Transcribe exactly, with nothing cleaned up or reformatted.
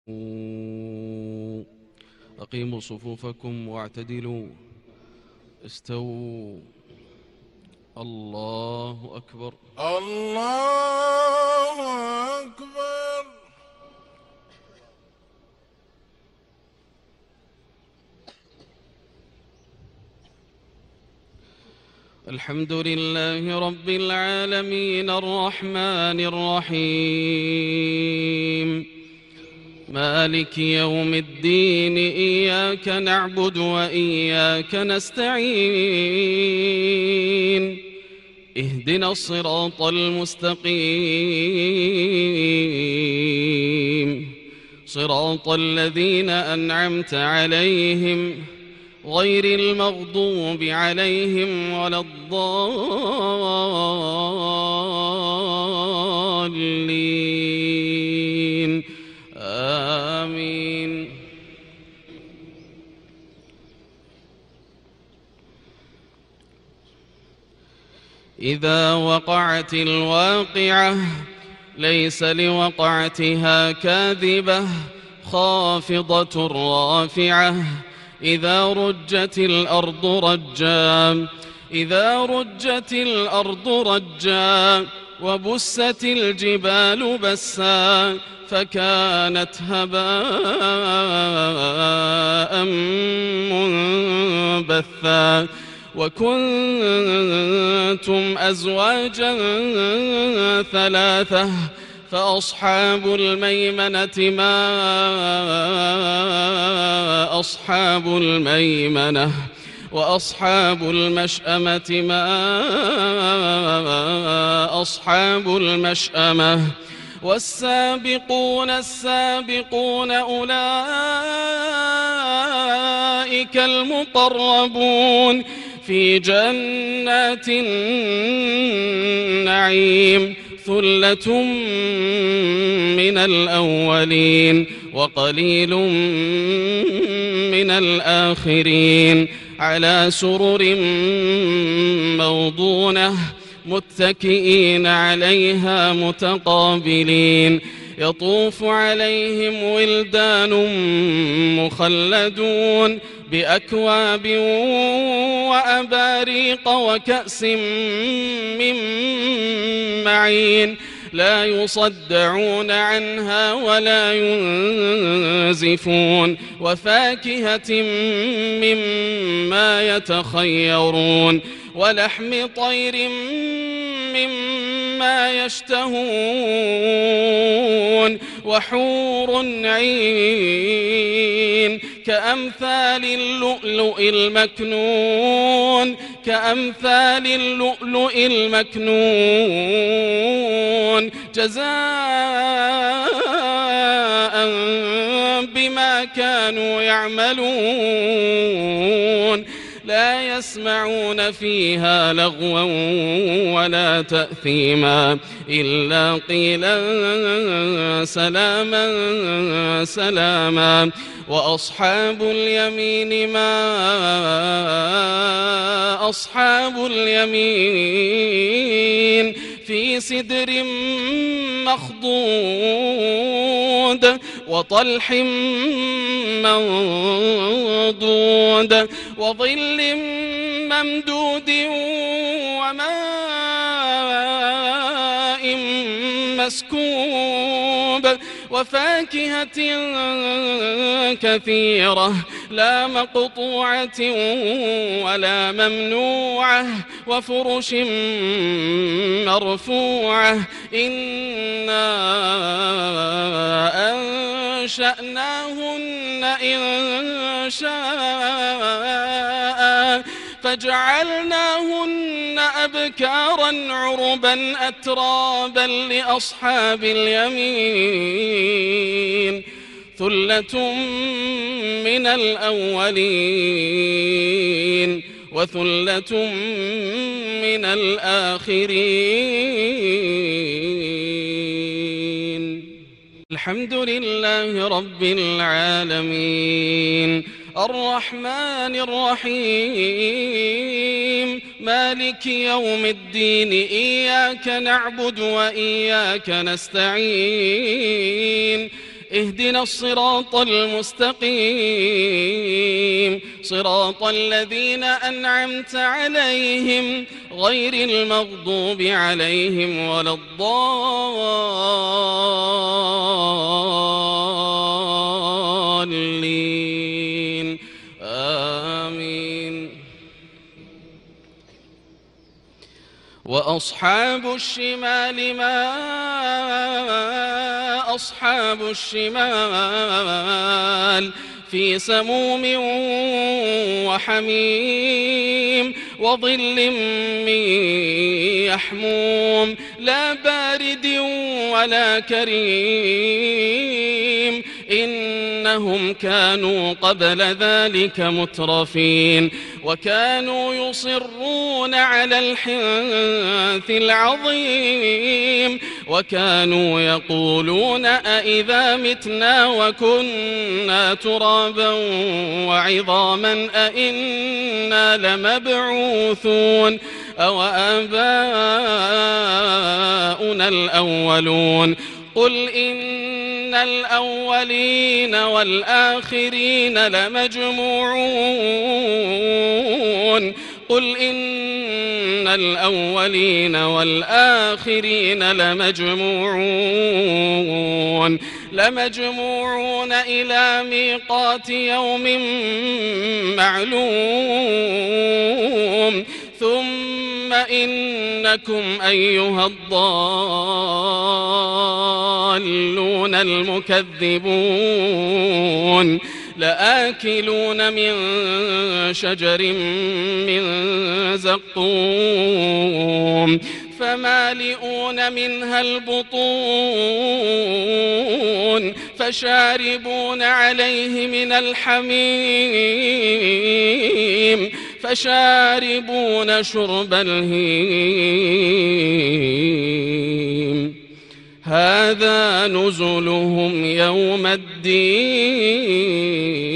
أقيموا صفوفكم واعتدلوا استووا. الله أكبر. الله أكبر. الحمد لله رب العالمين الرحمن الرحيم مالك يوم الدين إياك نعبد وإياك نستعين اهدنا الصراط المستقيم صراط الذين أنعمت عليهم غير المغضوب عليهم ولا الضالين آمين. إذا وقعت الواقعة ليس لوقعتها كاذبة خافضة رافعة إذا رجت الأرض رجا إذا رجت الأرض رجا وبست الجبال بسا فكانت هباء منبثا وكنتم أزواجا ثلاثة فأصحاب الميمنة ما أصحاب الميمنة وأصحاب المشأمة ما أصحاب المشأمة والسابقون السابقون أولئك المقربون في جنات النعيم ثلة من الأولين وقليل من الآخرين على سرر موضونة متكئين عليها متقابلين يطوف عليهم ولدان مخلدون بأكواب وأباريق وكأس من معين لا يصدعون عنها ولا ينزفون وفاكهة مما يتخيرون ولحم طير مما يشتهون وحور عين كأمثال اللؤلؤ المكنون كأمثال اللؤلؤ المكنون جزاء بما كانوا يعملون لا يسمعون فيها لغوا ولا تأثيما إلا قيلا سلاما سلاما وأصحاب اليمين ما أصحاب اليمين في سدر مخضود وطلح منضود وظل ممدود وماء مسكوب وفاكهة كثيرة لا مقطوعة ولا ممنوعة وفرش مرفوعة إنا أنشأناهن إن شاء فجعلناهن أبكارا عربا أترابا لأصحاب اليمين ثلة من الأولين وثلة من الآخرين. الحمد لله رب العالمين الرحمن الرحيم مالك يوم الدين إياك نعبد وإياك نستعين اهدنا الصراط المستقيم صراط الذين أنعمت عليهم غير المغضوب عليهم ولا الضالين آمين. وأصحاب الشمال ما أصحاب الشمال في سموم وحميم وظل من يحموم لا بارد ولا كريم إنهم كانوا قبل ذلك مترفين وكانوا يصرون على الحنث العظيم وكانوا يقولون أئذا متنا وكنا ترابا وعظاما أئنا لمبعوثون أو آباؤنا الأولون قل إن الأولين والآخرين لمجموعون قل إن الأولين والآخرين لمجموعون لمجموعون إلى ميقات يوم معلوم ثم إنكم أيها الضالون المكذبون لآكلون من شجر من زقوم فمالئون منها البطون فشاربون عليه من الحميم فشاربون شرب الهيم هذا نزلهم يوم الدين